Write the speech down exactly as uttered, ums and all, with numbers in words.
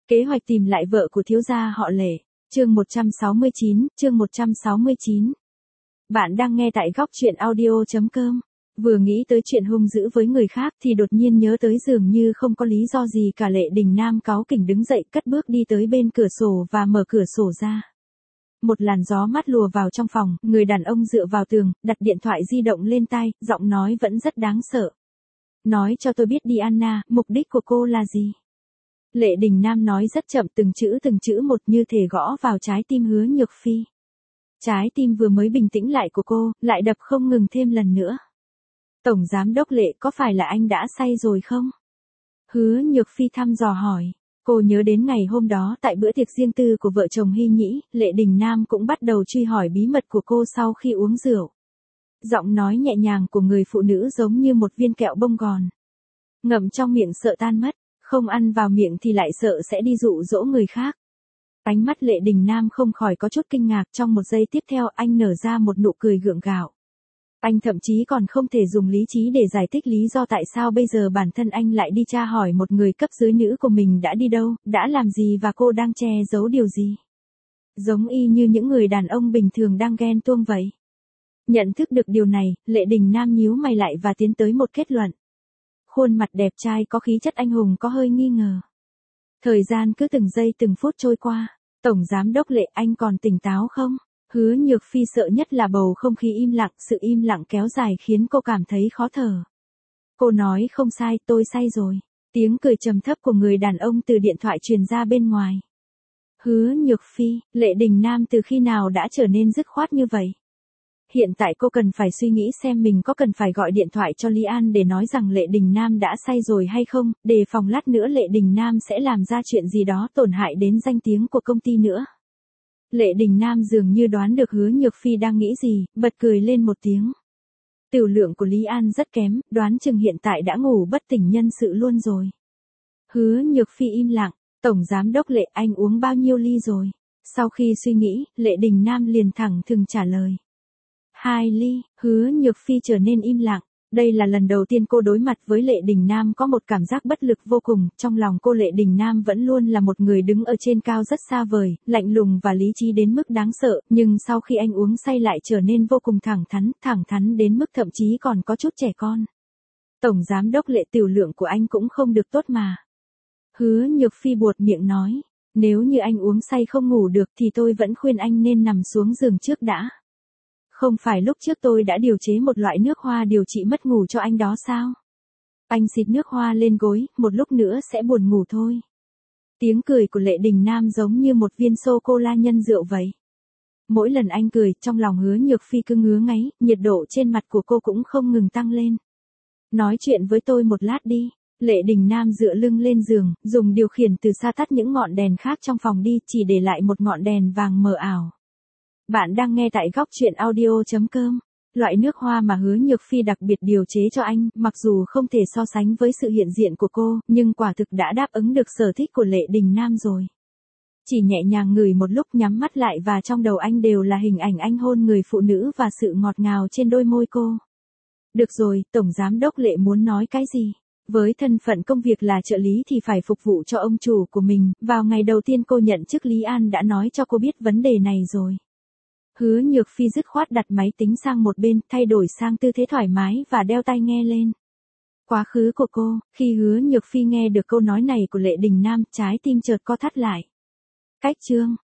Kế hoạch tìm lại vợ của thiếu gia họ Lệ. Chương một trăm sáu mươi chín, chương một trăm sáu mươi chín. Bạn đang nghe tại góc truyện audio chấm com. Vừa nghĩ tới chuyện hung dữ với người khác thì đột nhiên nhớ tới dường như không có lý do gì cả. Lệ Đình Nam cáu kỉnh đứng dậy, cất bước đi tới bên cửa sổ và mở cửa sổ ra. Một làn gió mát lùa vào trong phòng, người đàn ông dựa vào tường, đặt điện thoại di động lên tai, giọng nói vẫn rất đáng sợ. Nói cho tôi biết đi Anna, mục đích của cô là gì? Lệ Đình Nam nói rất chậm, từng chữ từng chữ một, như thể gõ vào trái tim Hứa Nhược Phi. Trái tim vừa mới bình tĩnh lại của cô, lại đập không ngừng thêm lần nữa. Tổng giám đốc Lệ, có phải là anh đã say rồi không? Hứa Nhược Phi thăm dò hỏi. Cô nhớ đến ngày hôm đó tại bữa tiệc riêng tư của vợ chồng Hy Nhĩ, Lệ Đình Nam cũng bắt đầu truy hỏi bí mật của cô sau khi uống rượu. Giọng nói nhẹ nhàng của người phụ nữ giống như một viên kẹo bông gòn. Ngậm trong miệng sợ tan mất, không ăn vào miệng thì lại sợ sẽ đi dụ dỗ người khác. Ánh mắt Lệ Đình Nam không khỏi có chút kinh ngạc, trong một giây tiếp theo anh nở ra một nụ cười gượng gạo. Anh thậm chí còn không thể dùng lý trí để giải thích lý do tại sao bây giờ bản thân anh lại đi tra hỏi một người cấp dưới nữ của mình đã đi đâu, đã làm gì và cô đang che giấu điều gì. Giống y như những người đàn ông bình thường đang ghen tuông vậy. Nhận thức được điều này, Lệ Đình Nam nhíu mày lại và tiến tới một kết luận. Khuôn mặt đẹp trai có khí chất anh hùng có hơi nghi ngờ. Thời gian cứ từng giây từng phút trôi qua. Tổng giám đốc Lệ, anh còn tỉnh táo không? Hứa Nhược Phi sợ nhất là bầu không khí im lặng, sự im lặng kéo dài khiến cô cảm thấy khó thở. Cô nói không sai, tôi say rồi. Tiếng cười trầm thấp của người đàn ông từ điện thoại truyền ra bên ngoài. Hứa Nhược Phi, Lệ Đình Nam từ khi nào đã trở nên dứt khoát như vậy? Hiện tại cô cần phải suy nghĩ xem mình có cần phải gọi điện thoại cho Lý An để nói rằng Lệ Đình Nam đã say rồi hay không, đề phòng lát nữa Lệ Đình Nam sẽ làm ra chuyện gì đó tổn hại đến danh tiếng của công ty nữa. Lệ Đình Nam dường như đoán được Hứa Nhược Phi đang nghĩ gì, bật cười lên một tiếng. Tiểu lượng của Lý An rất kém, đoán chừng hiện tại đã ngủ bất tỉnh nhân sự luôn rồi. Hứa Nhược Phi im lặng, tổng giám đốc Lệ, anh uống bao nhiêu ly rồi? Sau khi suy nghĩ, Lệ Đình Nam liền thẳng thừng trả lời. Hai ly. Hứa Nhược Phi trở nên im lặng. Đây là lần đầu tiên cô đối mặt với Lệ Đình Nam có một cảm giác bất lực vô cùng. Trong lòng cô Lệ Đình Nam vẫn luôn là một người đứng ở trên cao rất xa vời, lạnh lùng và lý trí đến mức đáng sợ. Nhưng sau khi anh uống say lại trở nên vô cùng thẳng thắn, thẳng thắn đến mức thậm chí còn có chút trẻ con. Tổng giám đốc Lệ, tiểu lượng của anh cũng không được tốt mà. Hứa Nhược Phi buột miệng nói. Nếu như anh uống say không ngủ được thì tôi vẫn khuyên anh nên nằm xuống giường trước đã. Không phải lúc trước tôi đã điều chế một loại nước hoa điều trị mất ngủ cho anh đó sao? Anh xịt nước hoa lên gối, một lúc nữa sẽ buồn ngủ thôi. Tiếng cười của Lệ Đình Nam giống như một viên sô-cô-la nhân rượu vậy. Mỗi lần anh cười, trong lòng Hứa Nhược Phi cứ ngứa ngáy, nhiệt độ trên mặt của cô cũng không ngừng tăng lên. Nói chuyện với tôi một lát đi. Lệ Đình Nam dựa lưng lên giường, dùng điều khiển từ xa tắt những ngọn đèn khác trong phòng đi, chỉ để lại một ngọn đèn vàng mờ ảo. Bạn đang nghe tại góc truyện audio chấm com. Loại nước hoa mà Hứa Nhược Phi đặc biệt điều chế cho anh, mặc dù không thể so sánh với sự hiện diện của cô, nhưng quả thực đã đáp ứng được sở thích của Lệ Đình Nam rồi. Chỉ nhẹ nhàng ngửi một lúc, nhắm mắt lại và trong đầu anh đều là hình ảnh anh hôn người phụ nữ và sự ngọt ngào trên đôi môi cô. Được rồi, Tổng Giám đốc Lệ muốn nói cái gì? Với thân phận công việc là trợ lý thì phải phục vụ cho ông chủ của mình, vào ngày đầu tiên cô nhận chức Lý An đã nói cho cô biết vấn đề này rồi. Hứa Nhược Phi dứt khoát đặt máy tính sang một bên, thay đổi sang tư thế thoải mái và đeo tai nghe lên. Quá khứ của cô, khi Hứa Nhược Phi nghe được câu nói này của Lệ Đình Nam, trái tim chợt co thắt lại. Cách chương,